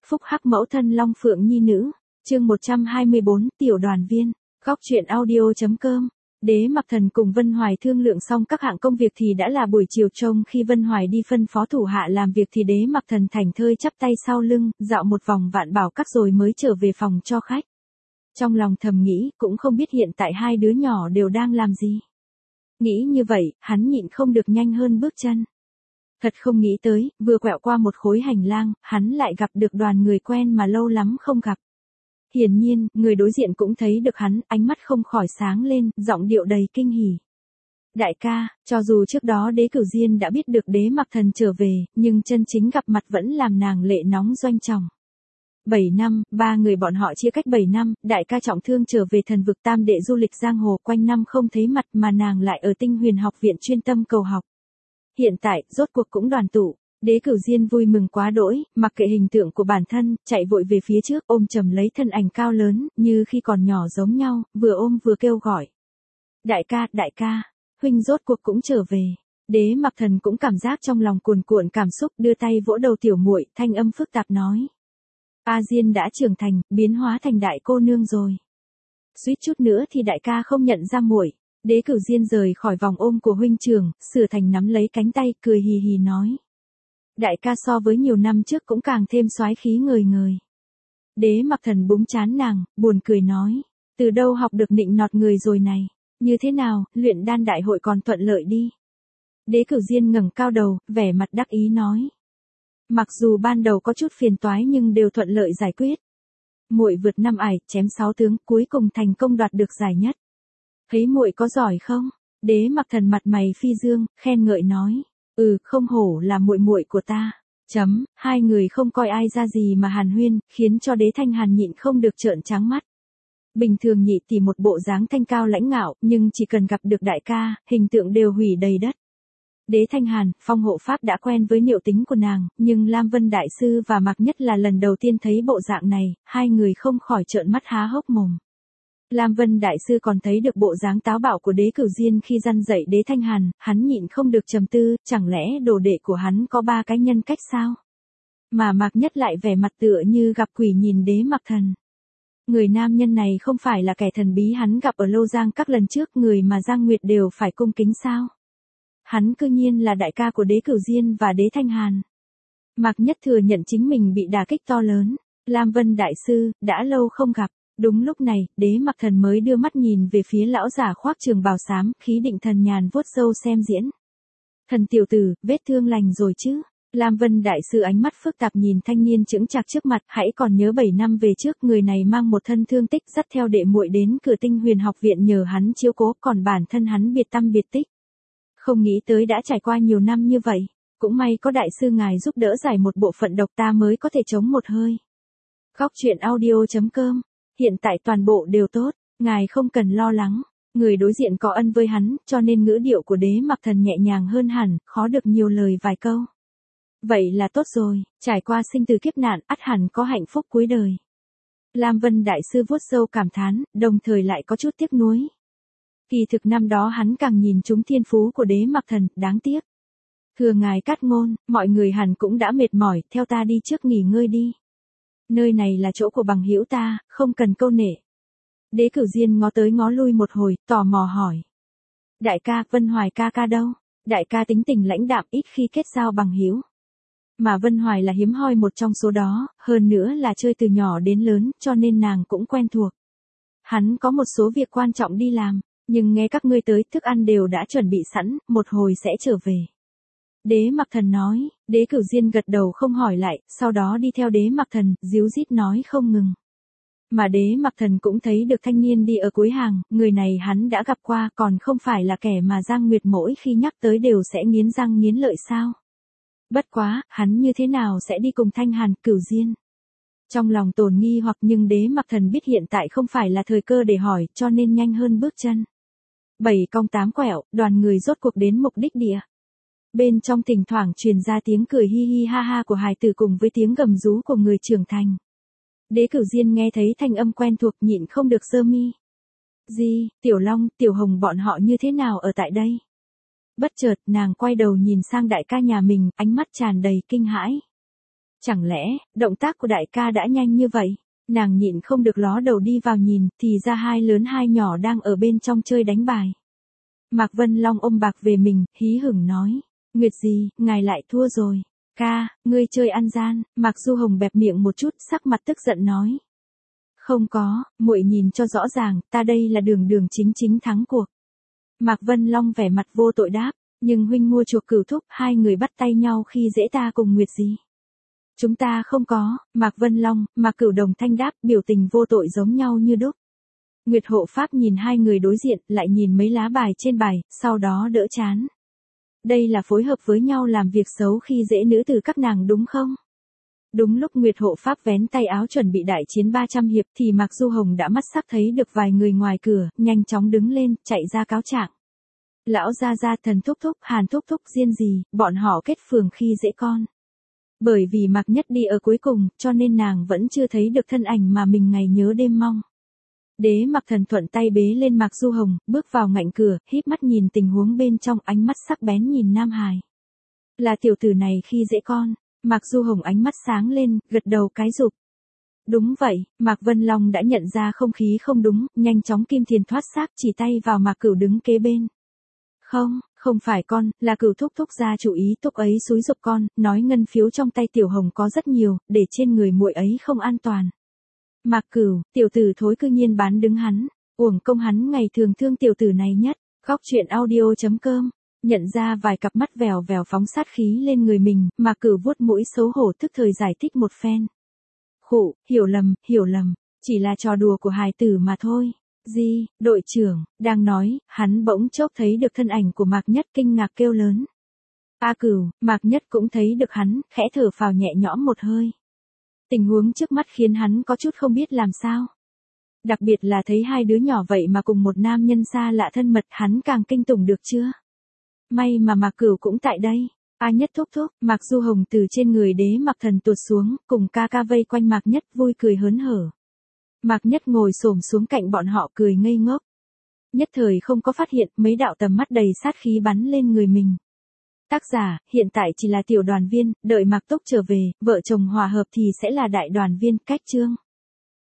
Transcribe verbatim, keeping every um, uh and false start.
phúc hắc mẫu thân long phượng nhi nữ. Chương một trăm hai mươi bốn, tiểu đoàn viên. Góc truyện audio.com. Đế Mặc Thần cùng Vân Hoài thương lượng xong các hạng công việc thì đã là buổi chiều, trông khi Vân Hoài đi phân phó thủ hạ làm việc thì Đế Mặc Thần thảnh thơi chắp tay sau lưng, dạo một vòng Vạn Bảo Các rồi mới trở về phòng cho khách. Trong lòng thầm nghĩ, cũng không biết hiện tại hai đứa nhỏ đều đang làm gì. Nghĩ như vậy, hắn nhịn không được nhanh hơn bước chân. Thật không nghĩ tới, vừa quẹo qua một khối hành lang, hắn lại gặp được đoàn người quen mà lâu lắm không gặp. Hiển nhiên, người đối diện cũng thấy được hắn, ánh mắt không khỏi sáng lên, giọng điệu đầy kinh hỉ. Đại ca, cho dù trước đó Đế Cửu Diên đã biết được Đế Mặc Thần trở về, nhưng chân chính gặp mặt vẫn làm nàng lệ nóng doanh trọng. Bảy năm, ba người bọn họ chia cách bảy năm, đại ca trọng thương trở về thần vực, tam đệ du lịch giang hồ quanh năm không thấy mặt mà nàng lại ở Tinh Huyền học viện chuyên tâm cầu học. Hiện tại, rốt cuộc cũng đoàn tụ. Đế Cửu Diên vui mừng quá đỗi, mặc kệ hình tượng của bản thân, chạy vội về phía trước, ôm chầm lấy thân ảnh cao lớn, như khi còn nhỏ giống nhau, vừa ôm vừa kêu gọi. Đại ca, đại ca, huynh rốt cuộc cũng trở về. Đế Mặc Thần cũng cảm giác trong lòng cuồn cuộn cảm xúc, đưa tay vỗ đầu tiểu muội, thanh âm phức tạp nói. A Diên đã trưởng thành, biến hóa thành đại cô nương rồi. Suýt chút nữa thì đại ca không nhận ra muội. Đế Cửu Diên rời khỏi vòng ôm của huynh trưởng, sửa thành nắm lấy cánh tay, cười hì hì nói. Đại ca so với nhiều năm trước cũng càng thêm soái khí ngời ngời. Đế Mặc Thần búng trán nàng, buồn cười nói. Từ đâu học được nịnh nọt người rồi này? Như thế nào, luyện đan đại hội còn thuận lợi đi. Đế Cửu Diên ngẩng cao đầu, vẻ mặt đắc ý nói. Mặc dù ban đầu có chút phiền toái nhưng đều thuận lợi giải quyết. Muội vượt năm ải, chém sáu tướng, cuối cùng thành công đoạt được giải nhất. Thấy muội có giỏi không? Đế Mặc Thần mặt mày phi dương, khen ngợi nói. Ừ, không hổ là muội muội của ta. Chấm, hai người không coi ai ra gì mà hàn huyên, khiến cho Đế Thanh Hàn nhịn không được trợn trắng mắt. Bình thường nhị tỷ một bộ dáng thanh cao lãnh ngạo, nhưng chỉ cần gặp được đại ca, hình tượng đều hủy đầy đất. Đế Thanh Hàn, Phong Hộ Pháp đã quen với niệu tính của nàng, nhưng Lam Vân Đại Sư và Mạc Nhất là lần đầu tiên thấy bộ dạng này, hai người không khỏi trợn mắt há hốc mồm. Lam Vân Đại Sư còn thấy được bộ dáng táo bạo của Đế Cửu Diên khi răn dạy Đế Thanh Hàn, hắn nhịn không được trầm tư, chẳng lẽ đồ đệ của hắn có ba cái nhân cách sao? Mà Mạc Nhất lại vẻ mặt tựa như gặp quỷ nhìn Đế Mặc Thần. Người nam nhân này không phải là kẻ thần bí hắn gặp ở Lô Giang các lần trước, người mà Giang Nguyệt đều phải cung kính sao? Hắn cư nhiên là đại ca của Đế Cửu Diên và Đế Thanh Hàn. Mạc Nhất thừa nhận chính mình bị đả kích to lớn. Lam Vân Đại Sư, đã lâu không gặp. Đúng lúc này, Đế Mặc Thần mới đưa mắt nhìn về phía lão giả khoác trường bào xám, khí định thần nhàn vuốt râu xem diễn. Thần tiểu tử, vết thương lành rồi chứ? Lam Vân Đại Sư ánh mắt phức tạp nhìn thanh niên chững chạc trước mặt, hãy còn nhớ bảy năm về trước người này mang một thân thương tích, dắt theo đệ muội đến cửa Tinh Huyền học viện nhờ hắn chiếu cố, còn bản thân hắn biệt tâm biệt tích. Không nghĩ tới đã trải qua nhiều năm như vậy, cũng may có đại sư ngài giúp đỡ giải một bộ phận độc ta mới có thể chống một hơi. Góc truyện audio.com. Hiện tại toàn bộ đều tốt, ngài không cần lo lắng. Người đối diện có ân với hắn, cho nên ngữ điệu của Đế Mặc Thần nhẹ nhàng hơn hẳn, khó được nhiều lời vài câu. Vậy là tốt rồi, trải qua sinh từ kiếp nạn, ắt hẳn có hạnh phúc cuối đời. Lam Vân Đại Sư vuốt râu cảm thán, đồng thời lại có chút tiếc nuối. Kỳ thực năm đó hắn càng nhìn trúng thiên phú của Đế Mặc Thần, đáng tiếc. Thưa ngài cát ngôn, mọi người hẳn cũng đã mệt mỏi, theo ta đi trước nghỉ ngơi đi. Nơi này là chỗ của bằng hữu ta, không cần câu nệ. Đế Cửu Diên ngó tới ngó lui một hồi, tò mò hỏi. Đại ca, Vân Hoài ca ca đâu? Đại ca tính tình lãnh đạm, ít khi kết giao bằng hữu. Mà Vân Hoài là hiếm hoi một trong số đó, hơn nữa là chơi từ nhỏ đến lớn, cho nên nàng cũng quen thuộc. Hắn có một số việc quan trọng đi làm, nhưng nghe các ngươi tới, thức ăn đều đã chuẩn bị sẵn, một hồi sẽ trở về. Đế Mặc Thần nói. Đế Cửu Diên gật đầu không hỏi lại, sau đó đi theo Đế Mặc Thần, díu dít nói không ngừng. Mà Đế Mặc Thần cũng thấy được thanh niên đi ở cuối hàng, người này hắn đã gặp qua, còn không phải là kẻ mà Giang Nguyệt mỗi khi nhắc tới đều sẽ nghiến răng nghiến lợi sao? Bất quá, hắn như thế nào sẽ đi cùng Thanh Hàn, Cửu Diên? Trong lòng tồn nghi hoặc, nhưng Đế Mặc Thần biết hiện tại không phải là thời cơ để hỏi, cho nên nhanh hơn bước chân. Bảy cong tám quẹo, đoàn người rốt cuộc đến mục đích địa. Bên trong thỉnh thoảng truyền ra tiếng cười hi hi ha ha của hài tử cùng với tiếng gầm rú của người trưởng thành. Đế Cửu Diên nghe thấy thanh âm quen thuộc nhịn không được giơ mi. Gì, Tiểu Long, Tiểu Hồng bọn họ như thế nào ở tại đây? Bất chợt nàng quay đầu nhìn sang đại ca nhà mình, ánh mắt tràn đầy kinh hãi. Chẳng lẽ, động tác của đại ca đã nhanh như vậy? Nàng nhịn không được ló đầu đi vào nhìn, thì ra hai lớn hai nhỏ đang ở bên trong chơi đánh bài. Mạc Vân Long ôm bạc về mình, hí hửng nói. Nguyệt gì, ngài lại thua rồi. Ca, ngươi chơi ăn gian. Mạc Du Hồng bẹp miệng một chút, sắc mặt tức giận nói. Không có, muội nhìn cho rõ ràng, ta đây là đường đường chính chính thắng cuộc. Mạc Vân Long vẻ mặt vô tội đáp, nhưng huynh mua chuộc Cửu thúc, hai người bắt tay nhau khi dễ ta cùng Nguyệt gì. Chúng ta không có. Mạc Vân Long, Mạc Cửu đồng thanh đáp, biểu tình vô tội giống nhau như đúc. Nguyệt hộ pháp nhìn hai người đối diện, lại nhìn mấy lá bài trên bài, sau đó đỡ chán. Đây là phối hợp với nhau làm việc xấu khi dễ nữ từ các nàng đúng không? Đúng lúc Nguyệt hộ pháp vén tay áo chuẩn bị đại chiến ba trăm hiệp thì Mạc Du Hồng đã mắt sắc thấy được vài người ngoài cửa, nhanh chóng đứng lên, chạy ra cáo trạng. Lão gia gia, Thần thúc thúc, Hàn thúc thúc, Diên gì, bọn họ kết phường khi dễ con. Bởi vì Mạc Nhất đi ở cuối cùng, cho nên nàng vẫn chưa thấy được thân ảnh mà mình ngày nhớ đêm mong. Đế Mặc Thần thuận tay bế lên Mạc Du Hồng, bước vào ngạnh cửa, híp mắt nhìn tình huống bên trong, ánh mắt sắc bén nhìn Nam Hải. Là tiểu tử này khi dễ con. Mạc Du Hồng ánh mắt sáng lên, gật đầu cái rụp. Đúng vậy, Mạc Vân Long đã nhận ra không khí không đúng, nhanh chóng kim thiền thoát xác, chỉ tay vào Mạc Cửu đứng kế bên. Không, không phải con, là Cửu thúc thúc ra chủ ý, thúc ấy xúi giục con, nói ngân phiếu trong tay Tiểu Hồng có rất nhiều, để trên người muội ấy không an toàn. Mạc Cửu, tiểu tử thối cư nhiên bán đứng hắn, uổng công hắn ngày thường thương tiểu tử này nhất. Góc truyện audio chấm com. Nhận ra vài cặp mắt vèo vèo phóng sát khí lên người mình, Mạc Cửu vuốt mũi xấu hổ tức thời giải thích một phen. Khụ, hiểu lầm, hiểu lầm, chỉ là trò đùa của hài tử mà thôi. Di, đội trưởng, đang nói, hắn bỗng chốc thấy được thân ảnh của Mạc Nhất, kinh ngạc kêu lớn. A Cửu, Mạc Nhất cũng thấy được hắn, khẽ thở phào nhẹ nhõm một hơi. Tình huống trước mắt khiến hắn có chút không biết làm sao. Đặc biệt là thấy hai đứa nhỏ vậy mà cùng một nam nhân xa lạ thân mật, hắn càng kinh tủng được chưa? May mà Mạc Cửu cũng tại đây. A Nhất thúc thúc, Mạc Du Hồng từ trên người Đế Mặc Thần tuột xuống, cùng ca ca vây quanh Mạc Nhất vui cười hớn hở. Mạc Nhất ngồi xổm xuống cạnh bọn họ cười ngây ngốc. Nhất thời không có phát hiện mấy đạo tầm mắt đầy sát khí bắn lên người mình. Tác giả, hiện tại chỉ là tiểu đoàn viên, đợi Mạc Túc trở về, vợ chồng hòa hợp thì sẽ là đại đoàn viên. Cách chương.